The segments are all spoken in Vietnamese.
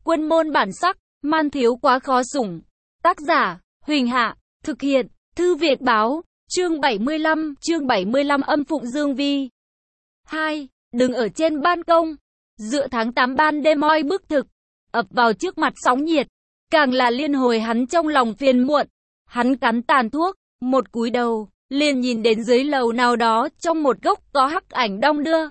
Quân môn bản sắc, man thiếu quá khó sủng. Tác giả, Huỳnh Hạ, thực hiện, Thư Việt Báo, chương 75 âm Phụng Dương Vi. 2. Đứng ở trên ban công, giữa tháng 8 ban đêm oi bức thực, ập vào trước mặt sóng nhiệt, càng là liên hồi hắn trong lòng phiền muộn. Hắn cắn tàn thuốc, một cúi đầu, liền nhìn đến dưới lầu nào đó trong một góc có hắc ảnh đong đưa.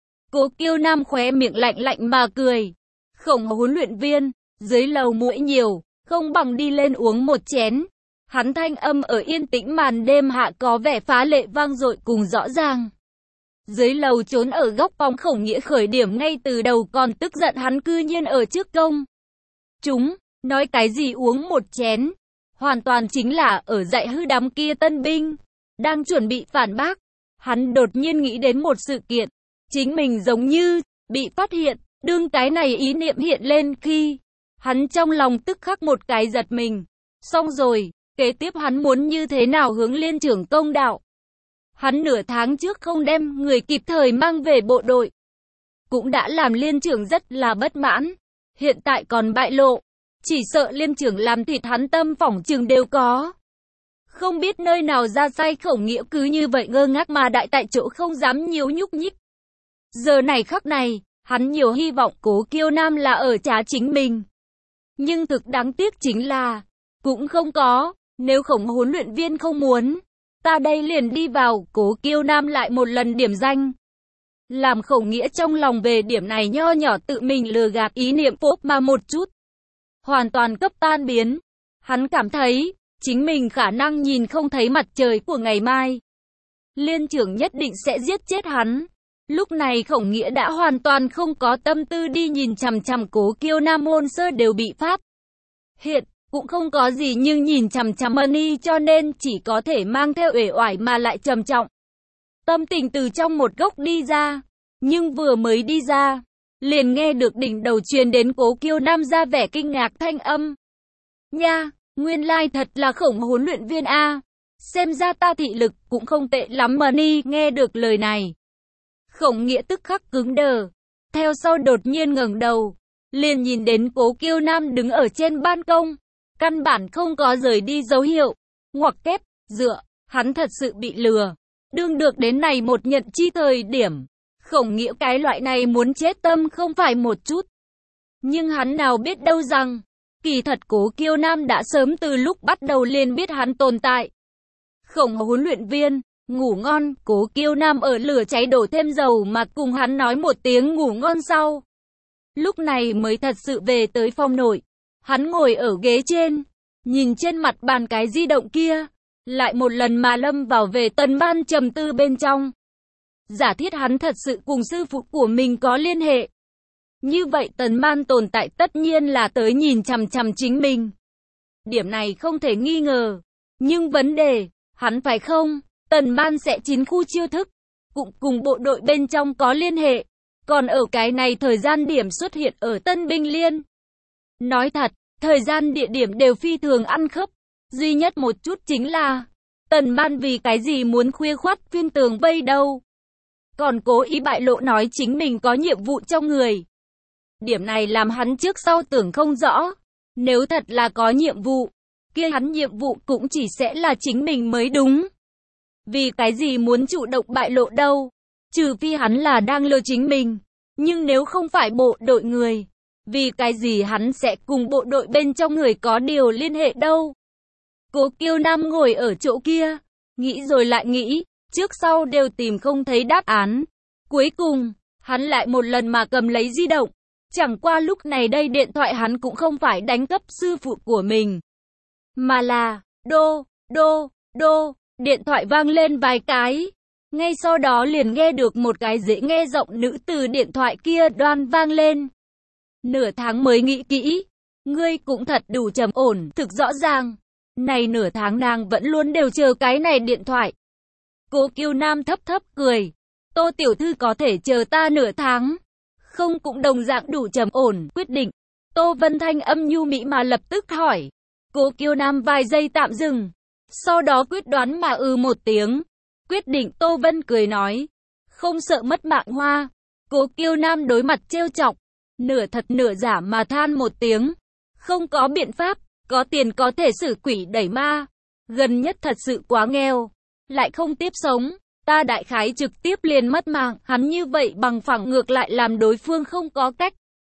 Cố Kiêu Nam khóe miệng lạnh lạnh mà cười. Khổng huấn luyện viên, dưới lầu muỗi nhiều, không bằng đi lên uống một chén. Hắn thanh âm ở yên tĩnh màn đêm hạ có vẻ phá lệ vang dội cùng rõ ràng. Dưới lầu trốn ở góc phòng Khổng Nghĩa khởi điểm ngay từ đầu còn tức giận hắn cư nhiên ở trước công chúng, nói cái gì uống một chén. Hoàn toàn chính là ở dạy hư đám kia tân binh. Đang chuẩn bị phản bác, hắn đột nhiên nghĩ đến một sự kiện. Chính mình giống như bị phát hiện, đương cái này ý niệm hiện lên khi hắn trong lòng tức khắc một cái giật mình. Xong rồi, kế tiếp hắn muốn như thế nào hướng liên trưởng công đạo. Hắn nửa tháng trước không đem người kịp thời mang về bộ đội, cũng đã làm liên trưởng rất là bất mãn. Hiện tại còn bại lộ, chỉ sợ liên trưởng làm thịt hắn tâm phỏng chừng đều có. Không biết nơi nào ra sai Khổng Nghĩa cứ như vậy ngơ ngác mà đại tại chỗ không dám nhiều nhúc nhích. Giờ này khắc này, hắn nhiều hy vọng Cố Kiêu Nam là ở trá chính mình. Nhưng thực đáng tiếc chính là, cũng không có, nếu Khổng huấn luyện viên không muốn, ta đây liền đi vào. Cố Kiêu Nam lại một lần điểm danh. Làm Khổng Nghĩa trong lòng về điểm này nho nhỏ tự mình lừa gạt ý niệm phốp mà một chút. Hoàn toàn cấp tan biến. Hắn cảm thấy, chính mình khả năng nhìn không thấy mặt trời của ngày mai. Liên trưởng nhất định sẽ giết chết hắn. Lúc này Khổng Nghĩa đã hoàn toàn không có tâm tư đi nhìn chằm chằm Cố Kiêu Nam, hôn sơ đều bị phát hiện, cũng không có gì nhưng nhìn chằm chằm Money, cho nên chỉ có thể mang theo uể oải mà lại trầm trọng tâm tình từ trong một góc đi ra. Nhưng vừa mới đi ra, liền nghe được đỉnh đầu truyền đến Cố Kiêu Nam ra vẻ kinh ngạc thanh âm. Nha, nguyên lai thật là Khổng huấn luyện viên a. Xem ra ta thị lực cũng không tệ lắm. Money nghe được lời này, Khổng Nghĩa tức khắc cứng đờ, theo sau đột nhiên ngẩng đầu, liền nhìn đến Cố Kiêu Nam đứng ở trên ban công, căn bản không có rời đi dấu hiệu. Ngoặc kép, dựa, hắn thật sự bị lừa. Đương được đến này một nhận chi thời điểm, Khổng Nghĩa cái loại này muốn chết tâm không phải một chút. Nhưng hắn nào biết đâu rằng, kỳ thật Cố Kiêu Nam đã sớm từ lúc bắt đầu liền biết hắn tồn tại. Khổng huấn luyện viên, ngủ ngon. Cố Kiêu Nam ở lửa cháy đổ thêm dầu mà cùng hắn nói một tiếng ngủ ngon sau. Lúc này mới thật sự về tới phòng nội. Hắn ngồi ở ghế trên, nhìn trên mặt bàn cái di động kia, lại một lần mà lâm vào về Tần Ban trầm tư bên trong. Giả thiết hắn thật sự cùng sư phụ của mình có liên hệ. Như vậy Tần Ban tồn tại tất nhiên là tới nhìn chằm chằm chính mình. Điểm này không thể nghi ngờ. Nhưng vấn đề, hắn phải không? Tần Ban sẽ chín khu chiêu thức, cũng cùng bộ đội bên trong có liên hệ. Còn ở cái này thời gian điểm xuất hiện ở Tân Binh Liên. Nói thật, thời gian địa điểm đều phi thường ăn khớp. Duy nhất một chút chính là, Tần Ban vì cái gì muốn khuya khoắt phiên tường vây đâu. Còn cố ý bại lộ nói chính mình có nhiệm vụ trong người. Điểm này làm hắn trước sau tưởng không rõ. Nếu thật là có nhiệm vụ, kia hắn nhiệm vụ cũng chỉ sẽ là chính mình mới đúng. Vì cái gì muốn chủ động bại lộ đâu? Trừ phi hắn là đang lừa chính mình. Nhưng nếu không phải bộ đội người, vì cái gì hắn sẽ cùng bộ đội bên trong người có điều liên hệ đâu? Cố Kiêu Nam ngồi ở chỗ kia, nghĩ rồi lại nghĩ, trước sau đều tìm không thấy đáp án. Cuối cùng, hắn lại một lần mà cầm lấy di động. Chẳng qua lúc này đây điện thoại hắn cũng không phải đánh cấp sư phụ của mình, mà là đô. Điện thoại vang lên vài cái. Ngay sau đó liền nghe được một cái dễ nghe giọng nữ từ điện thoại kia đoan vang lên. Nửa tháng mới nghĩ kỹ. Ngươi cũng thật đủ trầm ổn, thực rõ ràng. Này nửa tháng nàng vẫn luôn đều chờ cái này điện thoại. Cố Kiêu Nam thấp cười. Tô tiểu thư có thể chờ ta nửa tháng. Không cũng đồng dạng đủ trầm ổn, quyết định. Tô Vân Thanh âm nhu mỹ mà lập tức hỏi. Cố Kiêu Nam vài giây tạm dừng. Sau đó quyết đoán mà một tiếng. Quyết định. Tô Vân cười nói. Không sợ mất mạng hoa. Cố Kiêu Nam đối mặt trêu chọc. nửa thật nửa giả mà than một tiếng. Không có biện pháp, có tiền có thể xử quỷ đẩy ma. Gần nhất thật sự quá nghèo, lại không tiếp sống. Ta đại khái trực tiếp liền mất mạng, hắn như vậy bằng phẳng ngược lại làm đối phương không có cách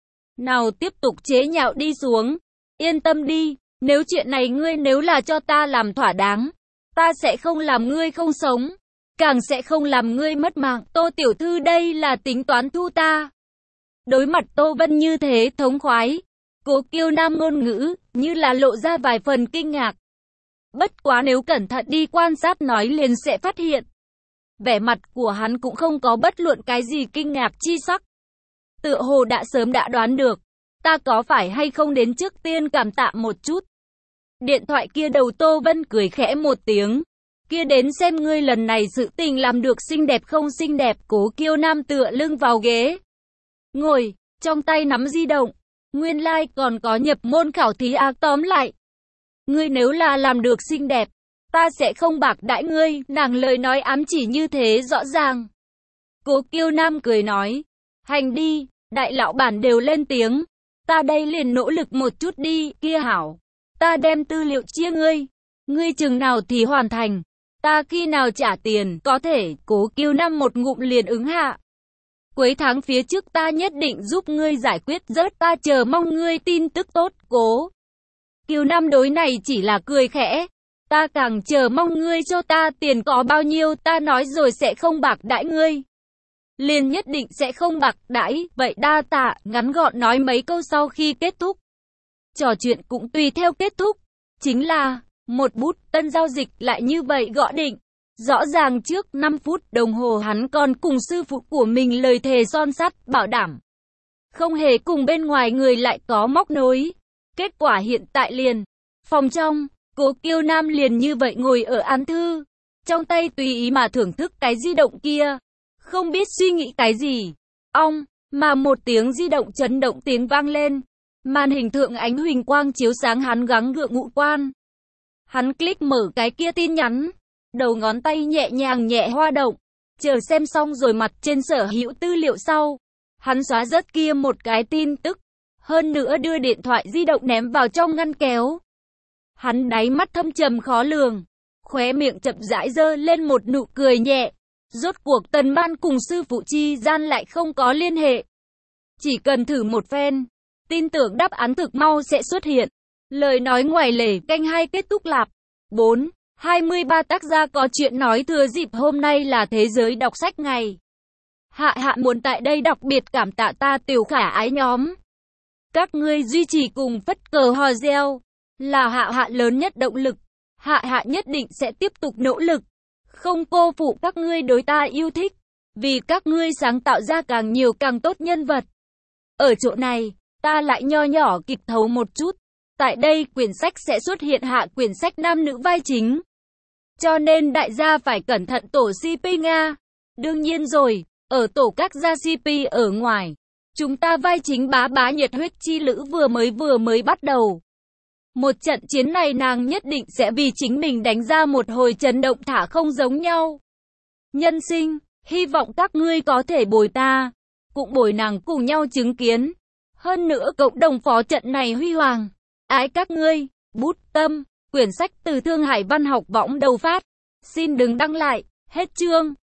nào tiếp tục chế nhạo đi xuống. Yên tâm đi, nếu chuyện này ngươi nếu là cho ta làm thỏa đáng, ta sẽ không làm ngươi không sống, càng sẽ không làm ngươi mất mạng. Tô tiểu thư đây là tính toán thu ta. Đối mặt Tô Vân như thế thống khoái, Cố Kiêu Nam ngôn ngữ như là lộ ra vài phần kinh ngạc. Bất quá nếu cẩn thận đi quan sát nói liền sẽ phát hiện, vẻ mặt của hắn cũng không có bất luận cái gì kinh ngạc chi sắc. Tựa hồ đã sớm đã đoán được, ta có phải hay không đến trước tiên cảm tạ một chút. Điện thoại kia đầu Tô Vân cười khẽ một tiếng. Kia đến xem ngươi lần này sự tình làm được xinh đẹp không xinh đẹp. Cố Kiêu Nam tựa lưng vào ghế ngồi, trong tay nắm di động. Nguyên lai còn có nhập môn khảo thí à, tóm lại. Ngươi nếu là làm được xinh đẹp, ta sẽ không bạc đãi ngươi. Nàng lời nói ám chỉ như thế rõ ràng. Cố Kiêu Nam cười nói, hành đi, đại lão bản đều lên tiếng. Ta đây liền nỗ lực một chút đi, kia hảo. Ta đem tư liệu chia ngươi. Ngươi chừng nào thì hoàn thành. Ta khi nào trả tiền, có thể. Cố Kiêu Nam một ngụm liền ứng hạ. Cuối tháng phía trước ta nhất định giúp ngươi giải quyết rớt, ta chờ mong ngươi tin tức tốt. Cố Kiêu Nam đối này chỉ là cười khẽ. Ta càng chờ mong ngươi cho ta tiền, có bao nhiêu ta nói rồi sẽ không bạc đãi ngươi. Liền nhất định sẽ không bạc đãi, vậy đa tạ. Ngắn gọn nói mấy câu sau khi kết thúc. Trò chuyện cũng tùy theo kết thúc. Chính là, một bút tân giao dịch lại như vậy gõ định. Rõ ràng trước 5 phút đồng hồ hắn còn cùng sư phụ của mình lời thề son sắt, bảo đảm không hề cùng bên ngoài người lại có móc nối. Kết quả hiện tại liền, phòng trong, Cố Kiêu Nam liền như vậy ngồi ở án thư, trong tay tùy ý mà thưởng thức cái di động kia, không biết suy nghĩ cái gì. Mà một tiếng di động chấn động tiếng vang lên, màn hình thượng ánh huỳnh quang chiếu sáng hắn gắng gượng ngũ quan. Hắn click mở cái kia tin nhắn, đầu ngón tay nhẹ nhàng nhẹ hoa động, chờ xem xong rồi mặt trên sở hữu tư liệu sau, hắn xóa rớt kia một cái tin tức, hơn nữa đưa điện thoại di động ném vào trong ngăn kéo. Hắn đáy mắt thâm trầm khó lường, khóe miệng chậm rãi giơ lên một nụ cười nhẹ. Rốt cuộc Tần Ban cùng sư phụ chi gian lại không có liên hệ. Chỉ cần thử một phen, tin tưởng đáp án thực mau sẽ xuất hiện. Lời nói ngoài lề, canh 2 kết thúc lạp. 4.23 tác gia có chuyện nói thừa dịp hôm nay là thế giới đọc sách ngày. Hạ muốn tại đây đặc biệt cảm tạ ta tiểu khả ái nhóm. Các ngươi duy trì cùng phất cờ hò reo, là hạ lớn nhất động lực. Hạ nhất định sẽ tiếp tục nỗ lực, không cô phụ các ngươi đối ta yêu thích, vì các ngươi sáng tạo ra càng nhiều càng tốt nhân vật. Ở chỗ này, ta lại nho nhỏ kịp thấu một chút. Tại đây quyển sách sẽ xuất hiện hạ quyển sách nam nữ vai chính. Cho nên đại gia phải cẩn thận tổ CP Nga. Đương nhiên rồi, ở tổ các gia CP ở ngoài, chúng ta vai chính bá nhiệt huyết chi lữ vừa mới bắt đầu. Một trận chiến này nàng nhất định sẽ vì chính mình đánh ra một hồi chấn động thả không giống nhau. Nhân sinh, hy vọng các ngươi có thể bồi ta, cũng bồi nàng cùng nhau chứng kiến. Hơn nữa cộng đồng phó trận này huy hoàng. Ái các ngươi, bút tâm, quyển sách từ Thương Hải Văn học võng đầu phát. Xin đừng đăng lại, hết chương.